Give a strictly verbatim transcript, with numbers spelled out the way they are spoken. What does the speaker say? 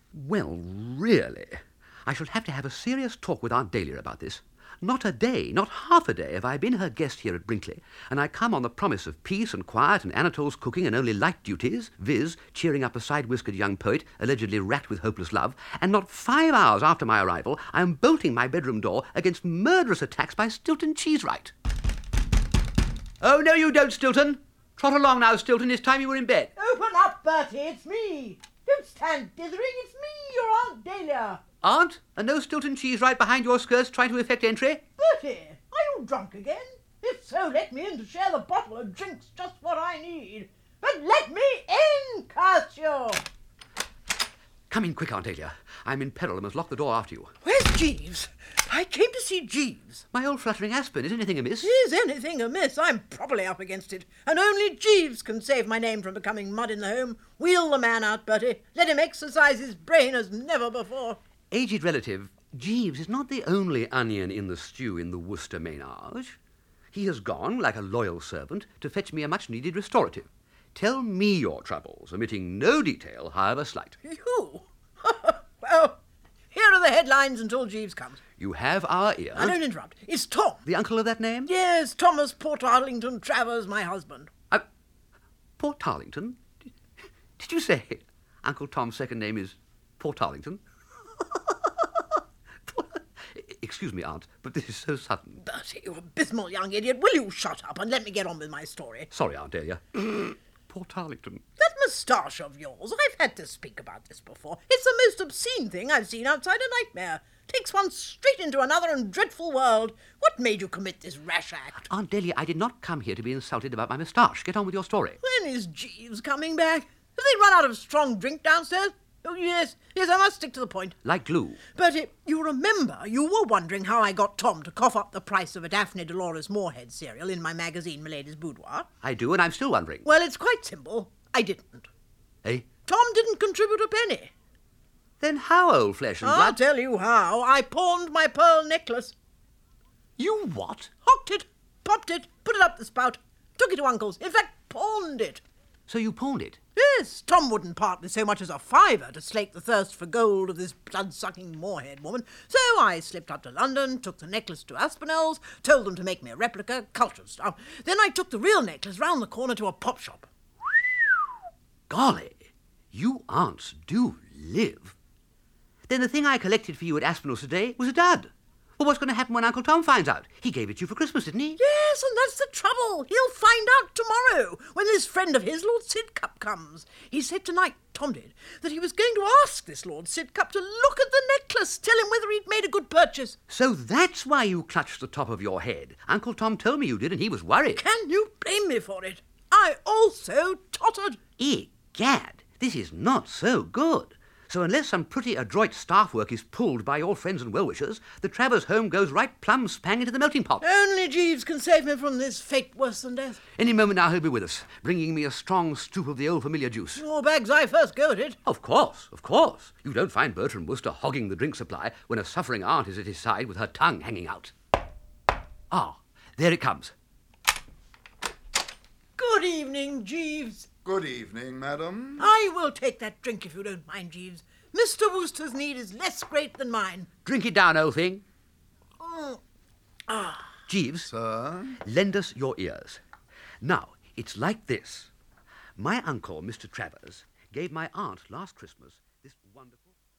Well, really, I shall have to have a serious talk with Aunt Dahlia about this. Not a day, not half a day have I been her guest here at Brinkley, and I come on the promise of peace and quiet and Anatole's cooking and only light duties, viz. cheering up a side-whiskered young poet allegedly racked with hopeless love, and not five hours after my arrival I am bolting my bedroom door against murderous attacks by Stilton Cheesewright. Oh, no, you don't, Stilton. Trot along now, Stilton. It's time you were in bed. Open up, Bertie. It's me. Don't stand dithering. It's me, your Aunt Dahlia. Aunt, and no Stilton Cheesewright behind your skirts trying to effect entry? Bertie, are you drunk again? If so, let me in to share the bottle. A drink's just what I need. But let me in, curse you. Come in quick, Aunt Dahlia. I'm in peril and must lock the door after you. Where's Jeeves? I came to see Jeeves. My old fluttering Aspen, is anything amiss? Is anything amiss? I'm properly up against it. And only Jeeves can save my name from becoming mud in the home. Wheel the man out, Bertie. Let him exercise his brain as never before. Aged relative, Jeeves is not the only onion in the stew in the Worcester ménage. He has gone, like a loyal servant, to fetch me a much-needed restorative. Tell me your troubles, omitting no detail, however slight. You? Well, here are the headlines until Jeeves comes. You have our ear. I don't interrupt. It's Tom. The uncle of that name? Yes, Thomas Portarlington Travers, my husband. Uh, Portarlington? Did you say Uncle Tom's second name is Portarlington? Excuse me, Aunt, but this is so sudden. Bertie, you abysmal young idiot. Will you shut up and let me get on with my story? Sorry, Aunt Dahlia. Portarlington. That moustache of yours. I've had to speak about this before. It's the most obscene thing I've seen outside a nightmare. Takes one straight into another and dreadful world. What made you commit this rash act? Aunt Dahlia, I did not come here to be insulted about my moustache. Get on with your story. When is Jeeves coming back? Have they run out of strong drink downstairs? Oh, yes, yes, I must stick to the point. Like glue. Bertie, you remember you were wondering how I got Tom to cough up the price of a Daphne Dolores Moorhead cereal in my magazine, Milady's Boudoir? I do, and I'm still wondering. Well, it's quite simple. I didn't. Eh? Tom didn't contribute a penny. Then how, old flesh and I'll blood? tell you how. I pawned my pearl necklace. You what? Hocked it, popped it, put it up the spout, took it to Uncle's. In fact, pawned it. So you pawned it? Yes, Tom wouldn't part with so much as a fiver to slake the thirst for gold of this blood-sucking Moorhead woman. So I slipped up to London, took the necklace to Aspinall's, told them to make me a replica, cultured stuff. Then I took the real necklace round the corner to a pop shop. Golly, you aunts do live. Then the thing I collected for you at Aspinall's today was a dud. Well, what's going to happen when Uncle Tom finds out? He gave it to you for Christmas, didn't he? Yes, and that's the trouble. He'll find out tomorrow when this friend of his, Lord Sidcup, comes. He said tonight, Tom did, that he was going to ask this Lord Sidcup to look at the necklace, tell him whether he'd made a good purchase. So that's why you clutched the top of your head. Uncle Tom told me you did, and he was worried. Can you blame me for it? I also tottered. Egad, this is not so good. So unless some pretty adroit staff work is pulled by your friends and well-wishers, the Travers home goes right plumb spang into the melting pot. Only Jeeves can save me from this fate worse than death. Any moment now he'll be with us, bringing me a strong stoup of the old familiar juice. Your bag's I first go at it. Of course, of course. You don't find Bertram Wooster hogging the drink supply when a suffering aunt is at his side with her tongue hanging out. Ah, there it comes. Good evening, Jeeves. Good evening, madam. I will take that drink if you don't mind, Jeeves. Mister Wooster's need is less great than mine. Drink it down, old thing. Mm. Ah. Jeeves, Sir? lend us your ears. Now, it's like this. My uncle, Mister Travers, gave my aunt last Christmas this wonderful...